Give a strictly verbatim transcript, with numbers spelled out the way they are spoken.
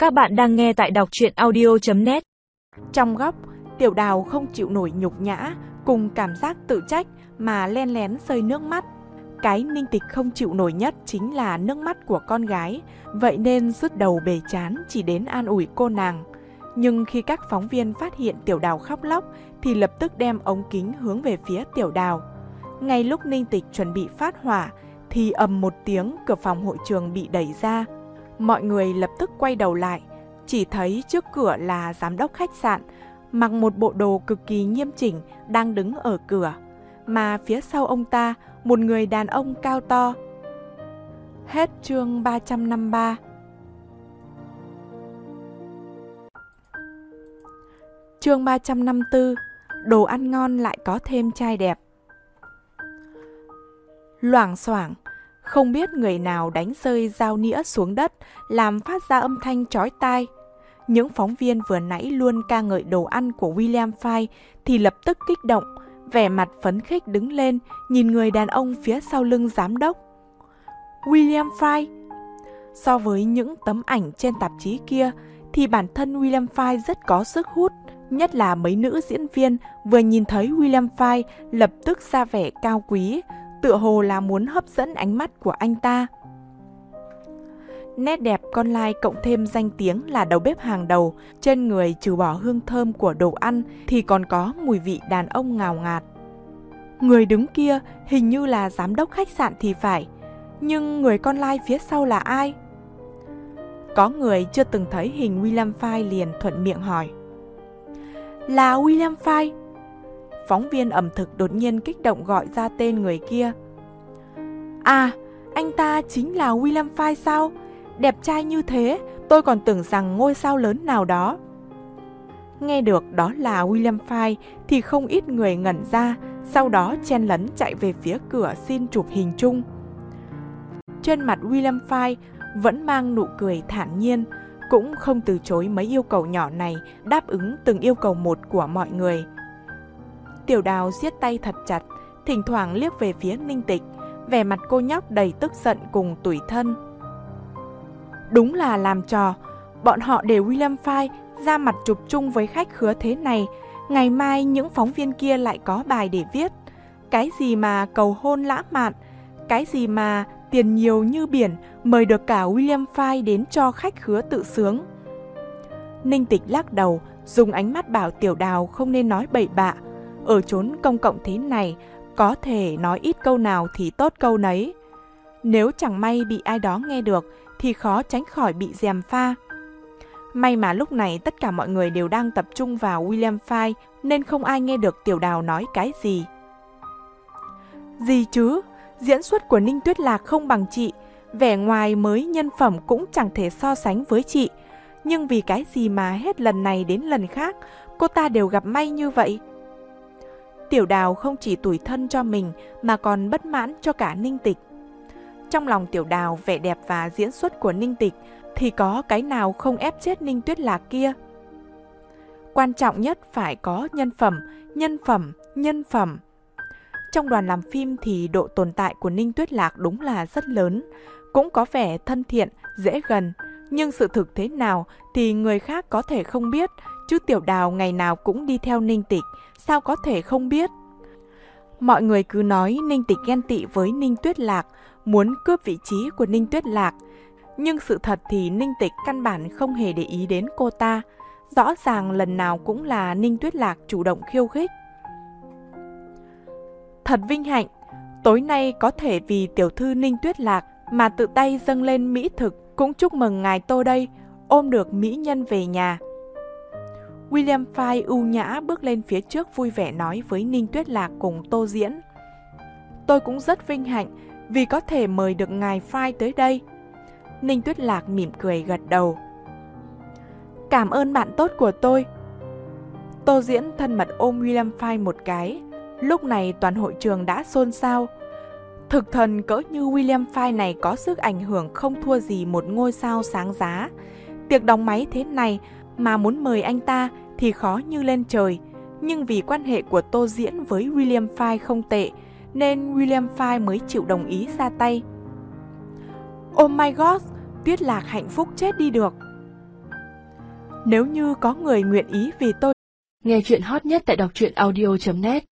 Các bạn đang nghe tại đọc truyện audio chấm net. Trong góc, Tiểu Đào không chịu nổi nhục nhã cùng cảm giác tự trách mà len lén rơi nước mắt. Cái Ninh Tịch không chịu nổi nhất chính là nước mắt của con gái, vậy nên rứt đầu bể chán chỉ đến an ủi cô nàng. Nhưng khi các phóng viên phát hiện Tiểu Đào khóc lóc thì lập tức đem ống kính hướng về phía Tiểu Đào. Ngay lúc Ninh Tịch chuẩn bị phát hỏa thì ầm một tiếng, cửa phòng hội trường bị đẩy ra. Mọi người lập tức quay đầu lại, chỉ thấy trước cửa là giám đốc khách sạn, mặc một bộ đồ cực kỳ nghiêm chỉnh đang đứng ở cửa, mà phía sau ông ta một người đàn ông cao to. Hết chương ba trăm năm mươi ba. Chương ba trăm năm mươi tư. Đồ ăn ngon lại có thêm trai đẹp. Loảng xoảng, không biết người nào đánh rơi dao nĩa xuống đất, làm phát ra âm thanh chói tai. Những phóng viên vừa nãy luôn ca ngợi đồ ăn của William Fay thì lập tức kích động, vẻ mặt phấn khích đứng lên, nhìn người đàn ông phía sau lưng giám đốc. William Fay. So với những tấm ảnh trên tạp chí kia thì bản thân William Fay rất có sức hút, nhất là mấy nữ diễn viên vừa nhìn thấy William Fay lập tức ra vẻ cao quý, tựa hồ là muốn hấp dẫn ánh mắt của anh ta. Nét đẹp con lai cộng thêm danh tiếng là đầu bếp hàng đầu, trên người trừ bỏ hương thơm của đồ ăn thì còn có mùi vị đàn ông ngào ngạt. Người đứng kia hình như là giám đốc khách sạn thì phải, nhưng người con lai phía sau là ai? Có người chưa từng thấy hình William Fay liền thuận miệng hỏi. Là William Fay. Phóng viên ẩm thực đột nhiên kích động gọi ra tên người kia. À, anh ta chính là William Fay sao? Đẹp trai như thế, tôi còn tưởng rằng ngôi sao lớn nào đó. Nghe được đó là William Fay thì không ít người ngẩn ra, sau đó chen lấn chạy về phía cửa xin chụp hình chung. Trên mặt William Fay vẫn mang nụ cười thản nhiên, cũng không từ chối mấy yêu cầu nhỏ này, đáp ứng từng yêu cầu một của mọi người. Tiểu Đào siết tay thật chặt, thỉnh thoảng liếc về phía Ninh Tịch, vẻ mặt cô nhóc đầy tức giận cùng tủi thân. Đúng là làm trò, bọn họ để William Fay ra mặt chụp chung với khách khứa thế này, ngày mai những phóng viên kia lại có bài để viết. Cái gì mà cầu hôn lãng mạn, cái gì mà tiền nhiều như biển, mời được cả William Fay đến cho khách khứa tự sướng. Ninh Tịch lắc đầu, dùng ánh mắt bảo Tiểu Đào không nên nói bậy bạ. Ở chốn công cộng thế này, có thể nói ít câu nào thì tốt câu nấy. Nếu chẳng may bị ai đó nghe được thì khó tránh khỏi bị gièm pha. May mà lúc này tất cả mọi người đều đang tập trung vào William Fay nên không ai nghe được Tiểu Đào nói cái gì. Gì chứ, diễn xuất của Ninh Tuyết Lạc không bằng chị, vẻ ngoài mới nhân phẩm cũng chẳng thể so sánh với chị. Nhưng vì cái gì mà hết lần này đến lần khác cô ta đều gặp may như vậy? Tiểu Đào không chỉ tủi thân cho mình mà còn bất mãn cho cả Ninh Tịch. Trong lòng Tiểu Đào, vẻ đẹp và diễn xuất của Ninh Tịch thì có cái nào không ép chết Ninh Tuyết Lạc kia. Quan trọng nhất phải có nhân phẩm, nhân phẩm, nhân phẩm. Trong đoàn làm phim thì độ tồn tại của Ninh Tuyết Lạc đúng là rất lớn, cũng có vẻ thân thiện, dễ gần. Nhưng sự thực thế nào thì người khác có thể không biết, chứ Tiểu Đào ngày nào cũng đi theo Ninh Tịch, sao có thể không biết. Mọi người cứ nói Ninh Tịch ghen tị với Ninh Tuyết Lạc, muốn cướp vị trí của Ninh Tuyết Lạc. Nhưng sự thật thì Ninh Tịch căn bản không hề để ý đến cô ta. Rõ ràng lần nào cũng là Ninh Tuyết Lạc chủ động khiêu khích. Thật vinh hạnh, tối nay có thể vì tiểu thư Ninh Tuyết Lạc mà tự tay dâng lên mỹ thực, cũng chúc mừng ngài Tô đây, ôm được mỹ nhân về nhà. William Fay ưu nhã bước lên phía trước vui vẻ nói với Ninh Tuyết Lạc cùng Tô Diễn. Tôi cũng rất vinh hạnh vì có thể mời được ngài Fay tới đây. Ninh Tuyết Lạc mỉm cười gật đầu. Cảm ơn bạn tốt của tôi. Tô Diễn thân mật ôm William Fay một cái. Lúc này toàn hội trường đã xôn xao. Thực thần cỡ như William Fay này có sức ảnh hưởng không thua gì một ngôi sao sáng giá. Tiệc đóng máy thế này mà muốn mời anh ta thì khó như lên trời. Nhưng vì quan hệ của Tô Diễn với William Fay không tệ nên William Fay mới chịu đồng ý ra tay. Oh my god, Tuyết Lạc hạnh phúc chết đi được. Nếu như có người nguyện ý vì tôi. Nghe chuyện hot nhất tại đọc truyện audio chấm net